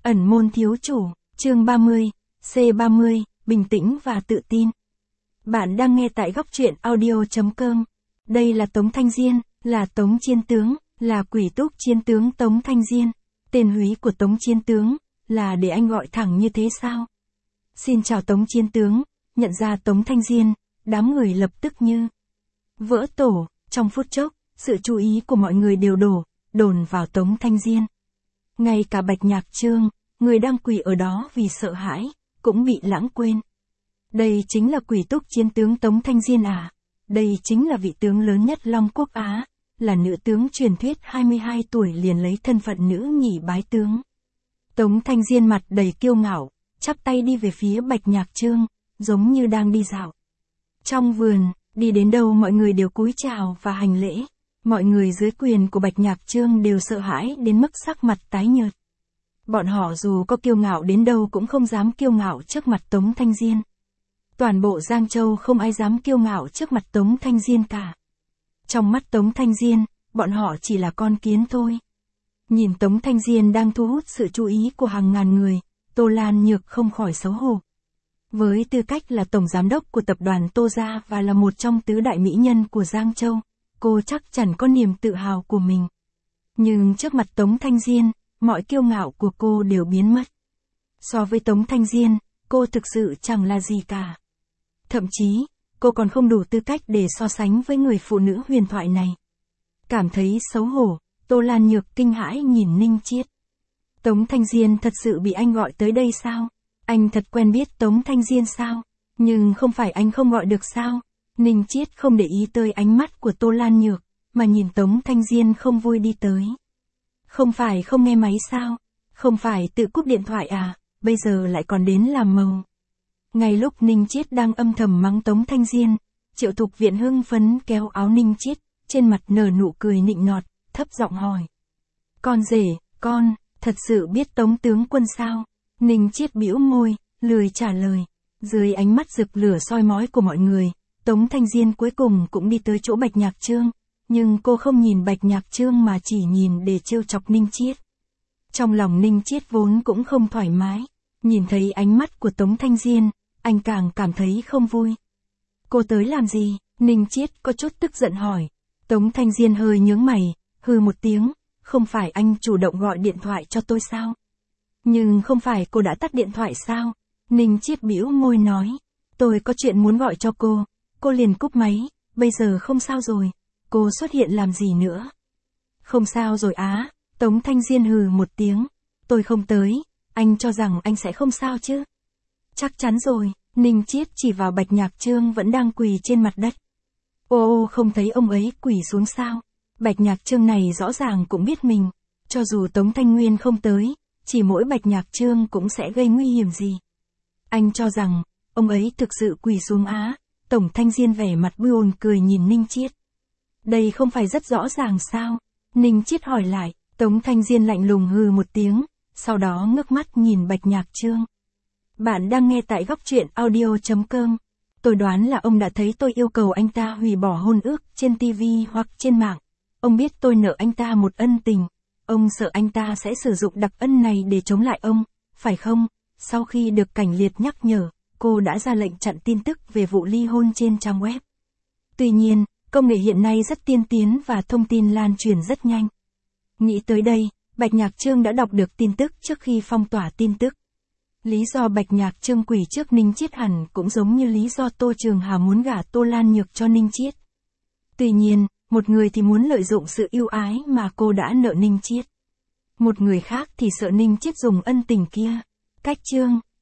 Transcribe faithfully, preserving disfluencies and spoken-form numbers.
Ẩn môn thiếu chủ, chương ba mươi, C ba mươi, bình tĩnh và tự tin. Bạn đang nghe tại góc truyện audio chấm com. Đây là Tống Thanh Diên, là Tống Chiên Tướng, là Quỷ Túc Chiên Tướng Tống Thanh Diên. Tên húy của Tống Chiên Tướng, là để anh gọi thẳng như thế sao? Xin chào Tống Chiên Tướng, nhận ra Tống Thanh Diên, đám người lập tức như vỡ tổ, trong phút chốc, sự chú ý của mọi người đều đổ, đồn vào Tống Thanh Diên. Ngay cả Bạch Nhạc Trương, người đang quỳ ở đó vì sợ hãi, cũng bị lãng quên. Đây chính là Quỷ Túc Chiên Tướng Tống Thanh Diên à? Đây chính là vị tướng lớn nhất Long Quốc Á, là nữ tướng truyền thuyết hai mươi hai tuổi liền lấy thân phận nữ nhị bái tướng. Tống Thanh Diên mặt đầy kiêu ngạo, chắp tay đi về phía Bạch Nhạc Trương, giống như đang đi dạo. Trong vườn, đi đến đâu mọi người đều cúi chào và hành lễ. Mọi người dưới quyền của Bạch Nhạc Trương đều sợ hãi đến mức sắc mặt tái nhợt. Bọn họ dù có kiêu ngạo đến đâu cũng không dám kiêu ngạo trước mặt Tống Thanh Diên. Toàn bộ Giang Châu không ai dám kiêu ngạo trước mặt Tống Thanh Diên cả. Trong mắt Tống Thanh Diên, bọn họ chỉ là con kiến thôi. Nhìn Tống Thanh Diên đang thu hút sự chú ý của hàng ngàn người, Tô Lan Nhược không khỏi xấu hổ. Với tư cách là tổng giám đốc của tập đoàn Tô Gia và là một trong tứ đại mỹ nhân của Giang Châu, cô chắc chắn có niềm tự hào của mình. Nhưng trước mặt Tống Thanh Diên, mọi kiêu ngạo của cô đều biến mất. So với Tống Thanh Diên, cô thực sự chẳng là gì cả. Thậm chí, cô còn không đủ tư cách để so sánh với người phụ nữ huyền thoại này. Cảm thấy xấu hổ, Tô Lan Nhược kinh hãi nhìn Ninh Chiết. Tống Thanh Diên thật sự bị anh gọi tới đây sao? Anh thật quen biết Tống Thanh Diên sao? Nhưng không phải anh không gọi được sao? Ninh Chiết không để ý tới ánh mắt của Tô Lan Nhược, mà nhìn Tống Thanh Diên không vui đi tới. Không phải không nghe máy sao? Không phải tự cúp điện thoại à? Bây giờ lại còn đến làm màu. Ngay lúc Ninh Chiết đang âm thầm mắng Tống Thanh Diên, Triệu Thục Viện hưng phấn kéo áo Ninh Chiết, trên mặt nở nụ cười nịnh nọt, thấp giọng hỏi. Con rể, con, thật sự biết Tống tướng quân sao? Ninh Chiết bĩu môi, lười trả lời. Dưới ánh mắt rực lửa soi mói của mọi người, Tống Thanh Diên cuối cùng cũng đi tới chỗ Bạch Nhạc Trương, nhưng cô không nhìn Bạch Nhạc Trương mà chỉ nhìn để trêu chọc Ninh Chiết. Trong lòng Ninh Chiết vốn cũng không thoải mái, nhìn thấy ánh mắt của Tống Thanh Diên, anh càng cảm thấy không vui. Cô tới làm gì? Ninh Chiết có chút tức giận hỏi. Tống Thanh Diên hơi nhướng mày, hừ một tiếng, không phải anh chủ động gọi điện thoại cho tôi sao? Nhưng không phải cô đã tắt điện thoại sao? Ninh Chiết bĩu môi nói, tôi có chuyện muốn gọi cho cô. Cô liền cúp máy, bây giờ không sao rồi, cô xuất hiện làm gì nữa? Không sao rồi á, Tống Thanh Diên hừ một tiếng, tôi không tới, anh cho rằng anh sẽ không sao chứ? Chắc chắn rồi, Ninh Chiết chỉ vào Bạch Nhạc Trương vẫn đang quỳ trên mặt đất. Ô ô không thấy ông ấy quỳ xuống sao? Bạch Nhạc Trương này rõ ràng cũng biết mình, cho dù Tống Thanh Nguyên không tới, chỉ mỗi Bạch Nhạc Trương cũng sẽ gây nguy hiểm gì. Anh cho rằng, ông ấy thực sự quỳ xuống á? Tổng Thanh Diên vẻ mặt buồn cười nhìn Ninh Chiết. Đây không phải rất rõ ràng sao? Ninh Chiết hỏi lại, Tống Thanh Diên lạnh lùng hừ một tiếng, sau đó ngước mắt nhìn Bạch Nhạc Trương. Bạn đang nghe tại góc truyện audio chấm com. Tôi đoán là ông đã thấy tôi yêu cầu anh ta hủy bỏ hôn ước trên ti vi hoặc trên mạng. Ông biết tôi nợ anh ta một ân tình. Ông sợ anh ta sẽ sử dụng đặc ân này để chống lại ông, phải không? Sau khi được Cảnh Liệt nhắc nhở, cô đã ra lệnh chặn tin tức về vụ ly hôn trên trang web. Tuy nhiên, công nghệ hiện nay rất tiên tiến và thông tin lan truyền rất nhanh. Nghĩ tới đây, Bạch Nhạc Trương đã đọc được tin tức trước khi phong tỏa tin tức. Lý do Bạch Nhạc Trương quỳ trước Ninh Chiết hẳn cũng giống như lý do Tô Trường Hà muốn gả Tô Lan Nhược cho Ninh Chiết. Tuy nhiên, một người thì muốn lợi dụng sự ưu ái mà cô đã nợ Ninh Chiết. Một người khác thì sợ Ninh Chiết dùng ân tình kia. Cách Trương,